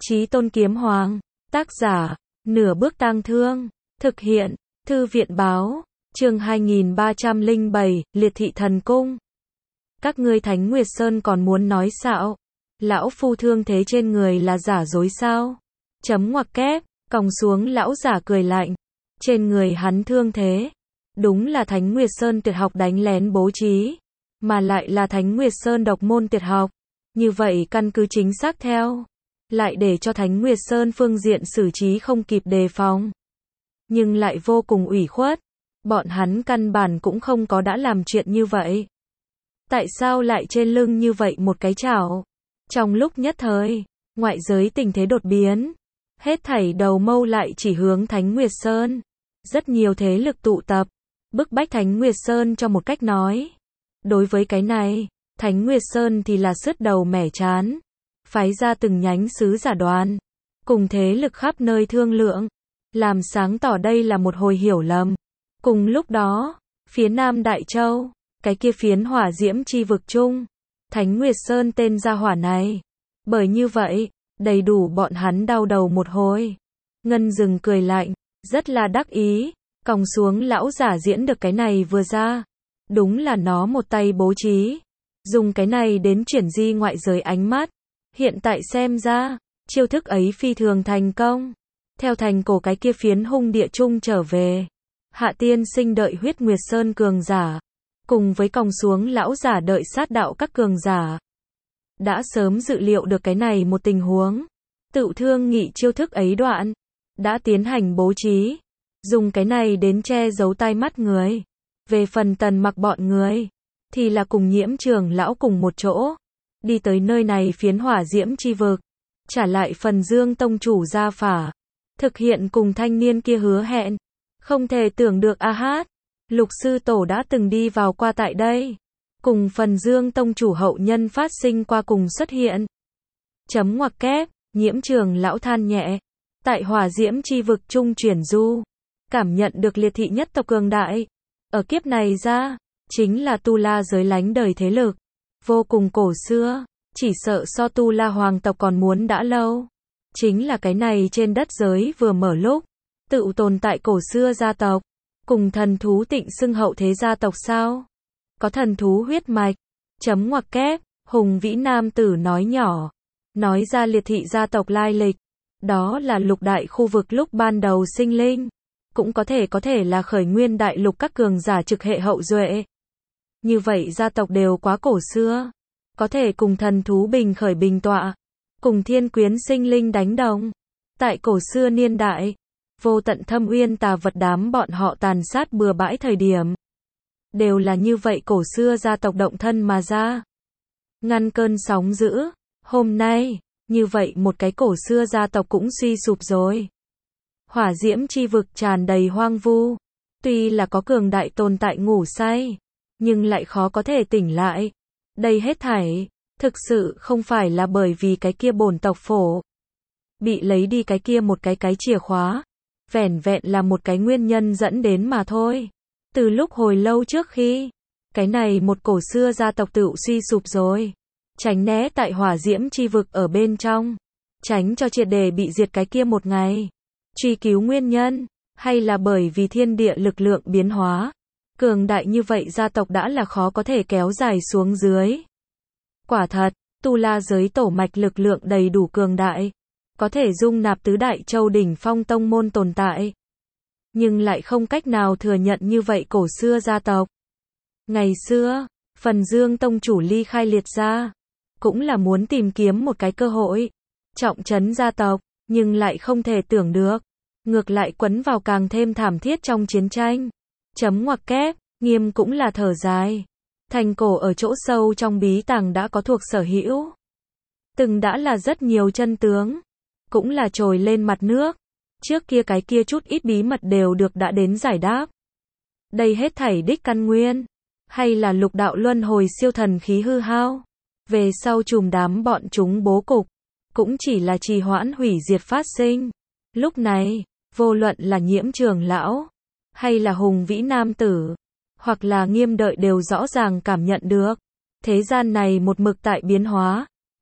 Chí Tôn Kiếm Hoàng, tác giả, Nửa Bước Tang Thương, thực hiện, Thư viện báo, chương 2307, Liệt Thị Thần Cung. Các ngươi Thánh Nguyệt Sơn còn muốn nói xạo? Lão phu thương thế trên người là giả dối sao? Chấm ngoặc kép, còng xuống lão giả cười lạnh. Trên người hắn thương thế. Đúng là Thánh Nguyệt Sơn tuyệt học đánh lén bố trí. Mà lại là Thánh Nguyệt Sơn độc môn tuyệt học. Như vậy căn cứ chính xác theo. Lại để cho Thánh Nguyệt Sơn phương diện xử trí không kịp đề phòng. Nhưng lại vô cùng ủy khuất. Bọn hắn căn bản cũng không có đã làm chuyện như vậy. Tại sao lại trên lưng như vậy một cái chảo? Trong lúc nhất thời, ngoại giới tình thế đột biến. Hết thảy đầu mâu lại chỉ hướng Thánh Nguyệt Sơn. Rất nhiều thế lực tụ tập, bức bách Thánh Nguyệt Sơn cho một cách nói. Đối với cái này, Thánh Nguyệt Sơn thì là sứt đầu mẻ chán. Phái ra từng nhánh sứ giả đoàn, cùng thế lực khắp nơi thương lượng, làm sáng tỏ đây là một hồi hiểu lầm. Cùng lúc đó, phía Nam Đại Châu, cái kia phiến hỏa diễm chi vực chung, Thánh Nguyệt Sơn tên gia hỏa này. Bởi như vậy, đầy đủ bọn hắn đau đầu một hồi. Ngân Dừng cười lạnh, rất là đắc ý, còng xuống lão giả diễn được cái này vừa ra. Đúng là nó một tay bố trí, dùng cái này đến chuyển di ngoại giới ánh mắt. Hiện tại xem ra, chiêu thức ấy phi thường thành công. Theo thành cổ cái kia phiến hung địa chung trở về. Hạ tiên sinh đợi huyết nguyệt sơn cường giả. Cùng với còng xuống lão giả đợi sát đạo các cường giả. Đã sớm dự liệu được cái này một tình huống. Tự thương nghị chiêu thức ấy đoạn. Đã tiến hành bố trí. Dùng cái này đến che giấu tai mắt người. Về phần Tần Mặc bọn người. Thì là cùng Nhiễm Trường lão cùng một chỗ. Đi tới nơi này phiến hỏa diễm chi vực. Trả lại phần Dương tông chủ gia phả. Thực hiện cùng thanh niên kia hứa hẹn. Không thể tưởng được a hát. Lục sư tổ đã từng đi vào qua tại đây. Cùng phần Dương tông chủ hậu nhân phát sinh qua cùng xuất hiện. Chấm ngoặc kép, Nhiễm Trường lão than nhẹ. Tại hỏa diễm chi vực trung chuyển du. Cảm nhận được liệt thị nhất tộc cường đại. Ở kiếp này ra, chính là Tu La giới lánh đời thế lực. Vô cùng cổ xưa, chỉ sợ so Tu La hoàng tộc còn muốn đã lâu. Chính là cái này trên đất giới vừa mở lúc, tự tồn tại cổ xưa gia tộc, cùng thần thú Tịnh xưng hậu thế gia tộc sao? Có thần thú huyết mạch. Chấm ngoặc kép, hùng vĩ nam tử nói nhỏ, nói ra liệt thị gia tộc lai lịch. Đó là lục đại khu vực lúc ban đầu sinh linh, cũng có thể là khởi nguyên đại lục các cường giả trực hệ hậu duệ. Như vậy gia tộc đều quá cổ xưa, có thể cùng thần thú bình khởi bình tọa, cùng thiên quyến sinh linh đánh đồng. Tại cổ xưa niên đại, vô tận thâm uyên tà vật đám bọn họ tàn sát bừa bãi thời điểm. Đều là như vậy cổ xưa gia tộc động thân mà ra. Ngăn cơn sóng dữ, hôm nay, như vậy một cái cổ xưa gia tộc cũng suy sụp rồi. Hỏa diễm chi vực tràn đầy hoang vu, tuy là có cường đại tồn tại ngủ say. Nhưng lại khó có thể tỉnh lại. Đây hết thảy, thực sự không phải là bởi vì cái kia bổn tộc phổ. Bị lấy đi cái kia một cái chìa khóa. Vẻn vẹn là một cái nguyên nhân dẫn đến mà thôi. Từ lúc hồi lâu trước khi, cái này một cổ xưa gia tộc tự suy sụp rồi. Tránh né tại hỏa diễm chi vực ở bên trong. Tránh cho triệt để bị diệt cái kia một ngày. Truy cứu nguyên nhân, hay là bởi vì thiên địa lực lượng biến hóa. Cường đại như vậy gia tộc đã là khó có thể kéo dài xuống dưới. Quả thật, Tu La giới tổ mạch lực lượng đầy đủ cường đại. Có thể dung nạp tứ đại châu đỉnh phong tông môn tồn tại. Nhưng lại không cách nào thừa nhận như vậy cổ xưa gia tộc. Ngày xưa, phần Dương tông chủ ly khai liệt gia. Cũng là muốn tìm kiếm một cái cơ hội. Trọng trấn gia tộc, nhưng lại không thể tưởng được. Ngược lại quấn vào càng thêm thảm thiết trong chiến tranh. Chấm ngoặc kép, Nghiêm cũng là thở dài. Thành cổ ở chỗ sâu trong bí tàng đã có thuộc sở hữu. Từng đã là rất nhiều chân tướng. Cũng là trồi lên mặt nước. Trước kia cái kia chút ít bí mật đều được đã đến giải đáp. Đây hết thảy đích căn nguyên. Hay là lục đạo luân hồi siêu thần khí hư hao. Về sau chùm đám bọn chúng bố cục. Cũng chỉ là trì hoãn hủy diệt phát sinh. Lúc này, vô luận là Nhiễm Trường lão. Hay là hùng vĩ nam tử, hoặc là Nghiêm đợi đều rõ ràng cảm nhận được. Thế gian này một mực tại biến hóa.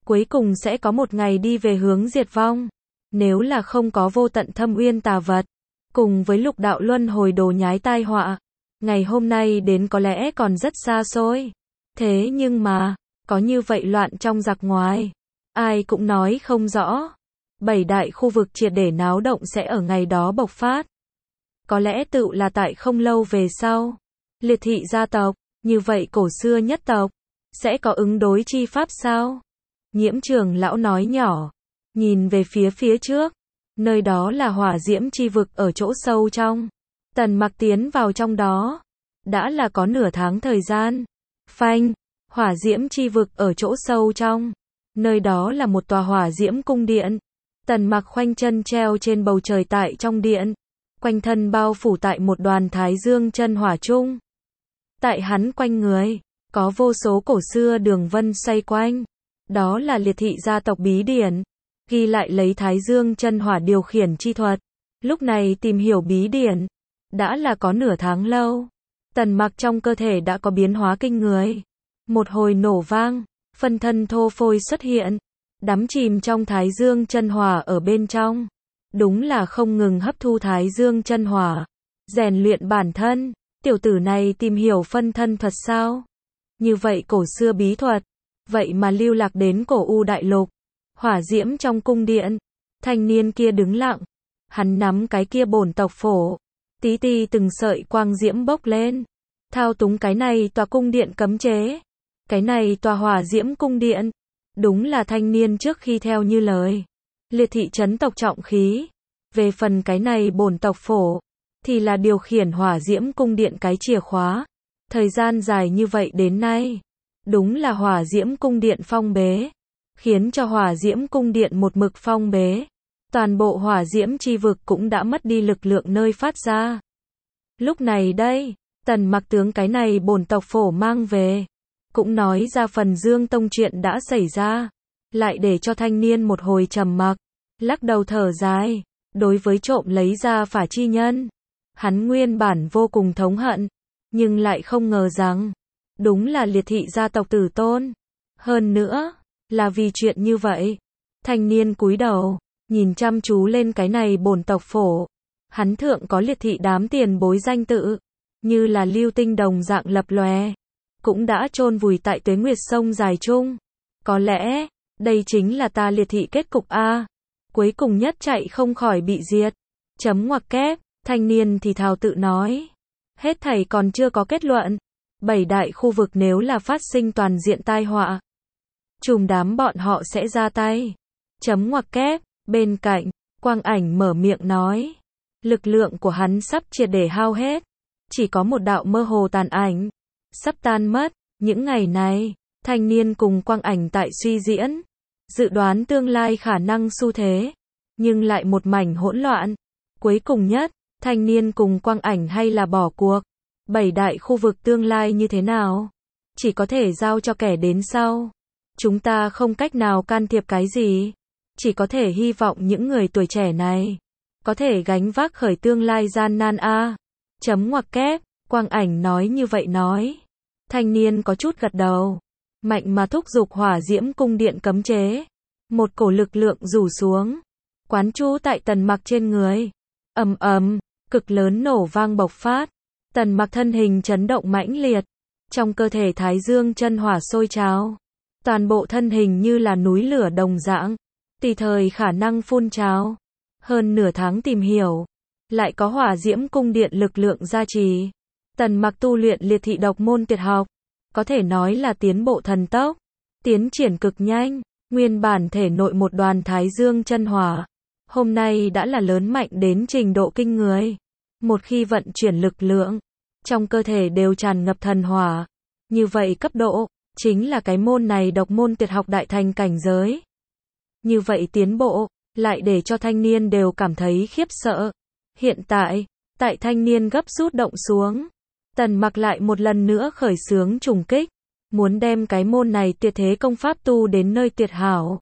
cuối cùng sẽ có một ngày đi về hướng diệt vong. Nếu là không có vô tận thâm uyên tà vật, cùng với lục đạo luân hồi đồ nhái tai họa, ngày hôm nay đến có lẽ còn rất xa xôi. Thế nhưng mà, có như vậy loạn trong giặc ngoài, ai cũng nói không rõ. 7 đại khu vực triệt để náo động sẽ ở ngày đó bộc phát. Có lẽ tựu là tại không lâu về sau. Liệt thị gia tộc, như vậy cổ xưa nhất tộc, sẽ có ứng đối chi pháp sao? Nhiễm Trường lão nói nhỏ, nhìn về phía trước, nơi đó là hỏa diễm chi vực ở chỗ sâu trong. Tần Mặc tiến vào trong đó, đã là có nửa tháng thời gian. Phanh, hỏa diễm chi vực ở chỗ sâu trong, nơi đó là một tòa hỏa diễm cung điện. Tần Mặc khoanh chân treo trên bầu trời tại trong điện, quanh thân bao phủ tại một đoàn thái dương chân hỏa chung. Tại hắn quanh người, có vô số cổ xưa đường vân xoay quanh. Đó là liệt thị gia tộc bí điển, ghi lại lấy thái dương chân hỏa điều khiển chi thuật. Lúc này tìm hiểu bí điển, đã là có nửa tháng lâu. Tần Mặc trong cơ thể đã có biến hóa kinh người. Một hồi nổ vang, phân thân thô phôi xuất hiện, đắm chìm trong thái dương chân hỏa ở bên trong. Đúng là không ngừng hấp thu thái dương chân hỏa, rèn luyện bản thân. Tiểu tử này tìm hiểu phân thân thuật sao? Như vậy cổ xưa bí thuật, vậy mà lưu lạc đến cổ u đại lục. Hỏa diễm trong cung điện, thanh niên kia đứng lặng, hắn nắm cái kia bổn tộc phổ, tí ti từng sợi quang diễm bốc lên, thao túng cái này tòa cung điện cấm chế, cái này tòa hỏa diễm cung điện. Đúng là thanh niên trước khi theo như lời, liệt thị trấn tộc trọng khí. Về phần cái này bổn tộc phổ, thì là điều khiển hỏa diễm cung điện cái chìa khóa. Thời gian dài như vậy đến nay, đúng là hỏa diễm cung điện phong bế, khiến cho hỏa diễm cung điện một mực phong bế. Toàn bộ hỏa diễm chi vực cũng đã mất đi lực lượng nơi phát ra. Lúc này đây, Tần Mặc tướng cái này bổn tộc phổ mang về, cũng nói ra phần Dương Tông chuyện đã xảy ra, lại để cho thanh niên một hồi trầm mặc, lắc đầu thở dài. Đối với trộm lấy ra phả chi nhân, hắn nguyên bản vô cùng thống hận, nhưng lại không ngờ rằng, đúng là liệt thị gia tộc tử tôn. Hơn nữa, là vì chuyện như vậy. Thanh niên cúi đầu, nhìn chăm chú lên cái này bổn tộc phổ. Hắn thượng có liệt thị đám tiền bối danh tự, như là lưu tinh đồng dạng lập lòe, cũng đã chôn vùi tại tuế nguyệt sông dài chung. Có lẽ, đây chính là ta liệt thị kết cục a. Cuối cùng nhất chạy không khỏi bị diệt. Chấm ngoặc kép, thanh niên thì thào tự nói. Hết thảy còn chưa có kết luận. 7 đại khu vực nếu là phát sinh toàn diện tai họa, chùm đám bọn họ sẽ ra tay. Chấm ngoặc kép, bên cạnh, Quang Ảnh mở miệng nói. Lực lượng của hắn sắp triệt để hao hết. Chỉ có một đạo mơ hồ tàn ảnh, sắp tan mất. Những ngày này, thanh niên cùng Quang Ảnh tại suy diễn, dự đoán tương lai khả năng xu thế, nhưng lại một mảnh hỗn loạn. Cuối cùng nhất, thanh niên cùng Quang Ảnh hay là bỏ cuộc. 7 đại khu vực tương lai như thế nào, chỉ có thể giao cho kẻ đến sau. Chúng ta không cách nào can thiệp cái gì, chỉ có thể hy vọng những người tuổi trẻ này có thể gánh vác khởi tương lai gian nan a. Chấm ngoặc kép, Quang Ảnh nói như vậy nói. Thanh niên có chút gật đầu, mạnh mà thúc giục hỏa diễm cung điện cấm chế. Một cổ lực lượng rủ xuống, quán chú tại Tần Mặc trên người. Ầm ầm, cực lớn nổ vang bộc phát. Tần Mặc thân hình chấn động mãnh liệt, trong cơ thể thái dương chân hỏa sôi trào, toàn bộ thân hình như là núi lửa đồng dạng, tùy thời khả năng phun trào. Hơn nửa tháng tìm hiểu, lại có hỏa diễm cung điện lực lượng gia trì. Tần Mặc tu luyện liệt thị độc môn tuyệt học, có thể nói là tiến bộ thần tốc, tiến triển cực nhanh. Nguyên bản thể nội một đoàn thái dương chân hỏa, hôm nay đã là lớn mạnh đến trình độ kinh người. Một khi vận chuyển lực lượng, trong cơ thể đều tràn ngập thần hỏa. Như vậy cấp độ, chính là cái môn này độc môn tuyệt học đại thành cảnh giới. Như vậy tiến bộ, lại để cho thanh niên đều cảm thấy khiếp sợ. Hiện tại, tại thanh niên gấp rút động xuống, Tần Mặc lại một lần nữa khởi xướng trùng kích, muốn đem cái môn này tuyệt thế công pháp tu đến nơi tuyệt hảo.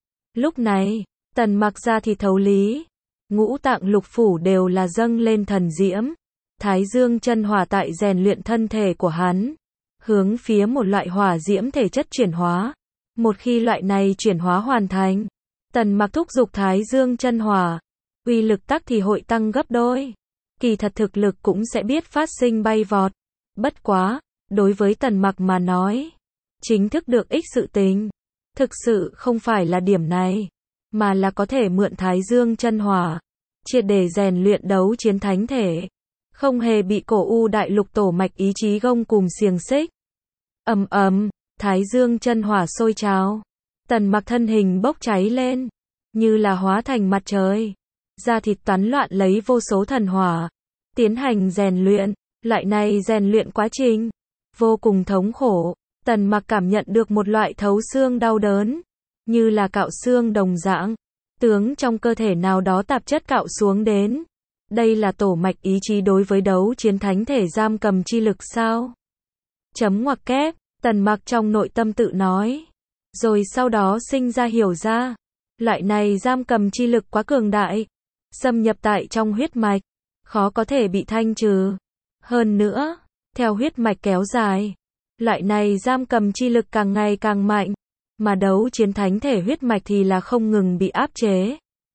Lúc này, Tần Mặc ra thì thấu lý, ngũ tạng lục phủ đều là dâng lên thần diễm, thái dương chân hỏa tại rèn luyện thân thể của hắn, hướng phía một loại hỏa diễm thể chất chuyển hóa. Một khi loại này chuyển hóa hoàn thành, Tần Mặc thúc giục Thái Dương chân hỏa, uy lực tắc thì hội tăng gấp đôi. Kỳ thật thực lực cũng sẽ biết phát sinh bay vọt. Bất quá, đối với Tần Mặc mà nói, chính thức được ích sự tình, thực sự không phải là điểm này, mà là có thể mượn Thái Dương chân hỏa, triệt để rèn luyện đấu chiến thánh thể, không hề bị cổ u đại lục tổ mạch ý chí gông cùm xiềng xích. Ầm ầm, Thái Dương chân hỏa sôi trào, Tần Mặc thân hình bốc cháy lên, như là hóa thành mặt trời, da thịt toán loạn lấy vô số thần hỏa, tiến hành rèn luyện. Loại này rèn luyện quá trình vô cùng thống khổ, Tần Mặc cảm nhận được một loại thấu xương đau đớn, như là cạo xương đồng dạng, tướng trong cơ thể nào đó tạp chất cạo xuống đến. Đây là tổ mạch ý chí đối với đấu chiến thánh thể giam cầm chi lực sao? Chấm ngoặc kép, Tần Mặc trong nội tâm tự nói, rồi sau đó sinh ra hiểu ra, loại này giam cầm chi lực quá cường đại, xâm nhập tại trong huyết mạch, khó có thể bị thanh trừ. Hơn nữa, theo huyết mạch kéo dài, loại này giam cầm chi lực càng ngày càng mạnh, mà đấu chiến thánh thể huyết mạch thì là không ngừng bị áp chế.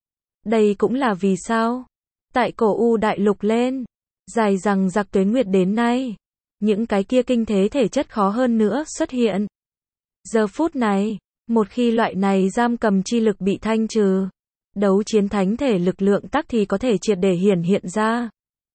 Đây cũng là vì sao, tại cổ u đại lục lên, dài rằng giặc tuế nguyệt đến nay, những cái kia kinh thế thể chất khó hơn nữa xuất hiện. Giờ phút này, một khi loại này giam cầm chi lực bị thanh trừ, đấu chiến thánh thể lực lượng tắc thì có thể triệt để hiển hiện ra.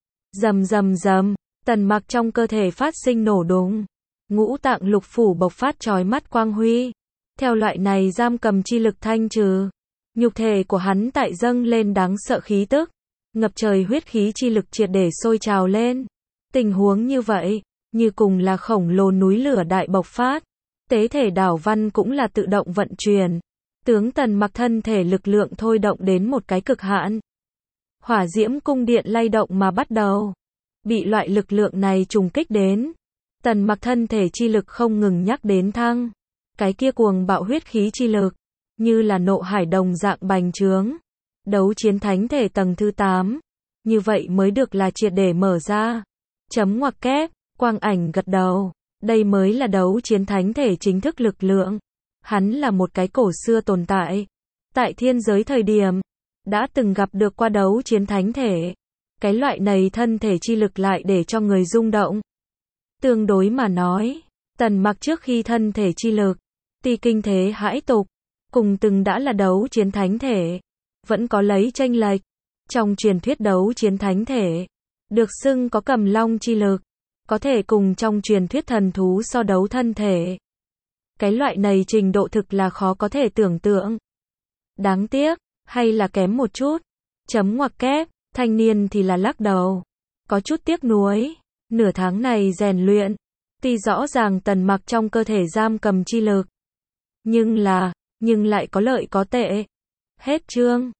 Rầm rầm rầm, Tần Mặc trong cơ thể phát sinh nổ đùng, ngũ tạng lục phủ bộc phát chói mắt quang huy. Theo loại này giam cầm chi lực thanh trừ, nhục thể của hắn tại dâng lên đáng sợ khí tức, ngập trời huyết khí chi lực triệt để sôi trào lên. Tình huống như vậy, như cùng là khổng lồ núi lửa đại bộc phát, tế thể đảo văn cũng là tự động vận chuyển, tướng Tần Mặc thân thể lực lượng thôi động đến một cái cực hạn. Hỏa diễm cung điện lay động mà bắt đầu. Bị loại lực lượng này trùng kích đến, Tần Mặc thân thể chi lực không ngừng nhắc đến thăng. Cái kia cuồng bạo huyết khí chi lực, như là nộ hải đồng dạng bành trướng. Đấu chiến thánh thể tầng thứ 8, như vậy mới được là triệt để mở ra. Chấm ngoặc kép, quang ảnh gật đầu, đây mới là đấu chiến thánh thể chính thức lực lượng. Hắn là một cái cổ xưa tồn tại. Tại thiên giới thời điểm, đã từng gặp được qua đấu chiến thánh thể. Cái loại này thân thể chi lực lại để cho người rung động. Tương đối mà nói, Tần Mặc trước khi thân thể chi lực, tuy kinh thế hãi tục, cùng từng đã là đấu chiến thánh thể, vẫn có lấy chênh lệch. Trong truyền thuyết đấu chiến thánh thể, được xưng có cầm long chi lực, có thể cùng trong truyền thuyết thần thú so đấu thân thể. Cái loại này trình độ thực là khó có thể tưởng tượng. Đáng tiếc, hay là kém một chút. Chấm ngoặc kép, thanh niên thì là lắc đầu. Có chút tiếc nuối. Nửa tháng này rèn luyện, tuy rõ ràng Tần Mặc trong cơ thể giam cầm chi lực, nhưng lại có lợi có tệ. Hết chương.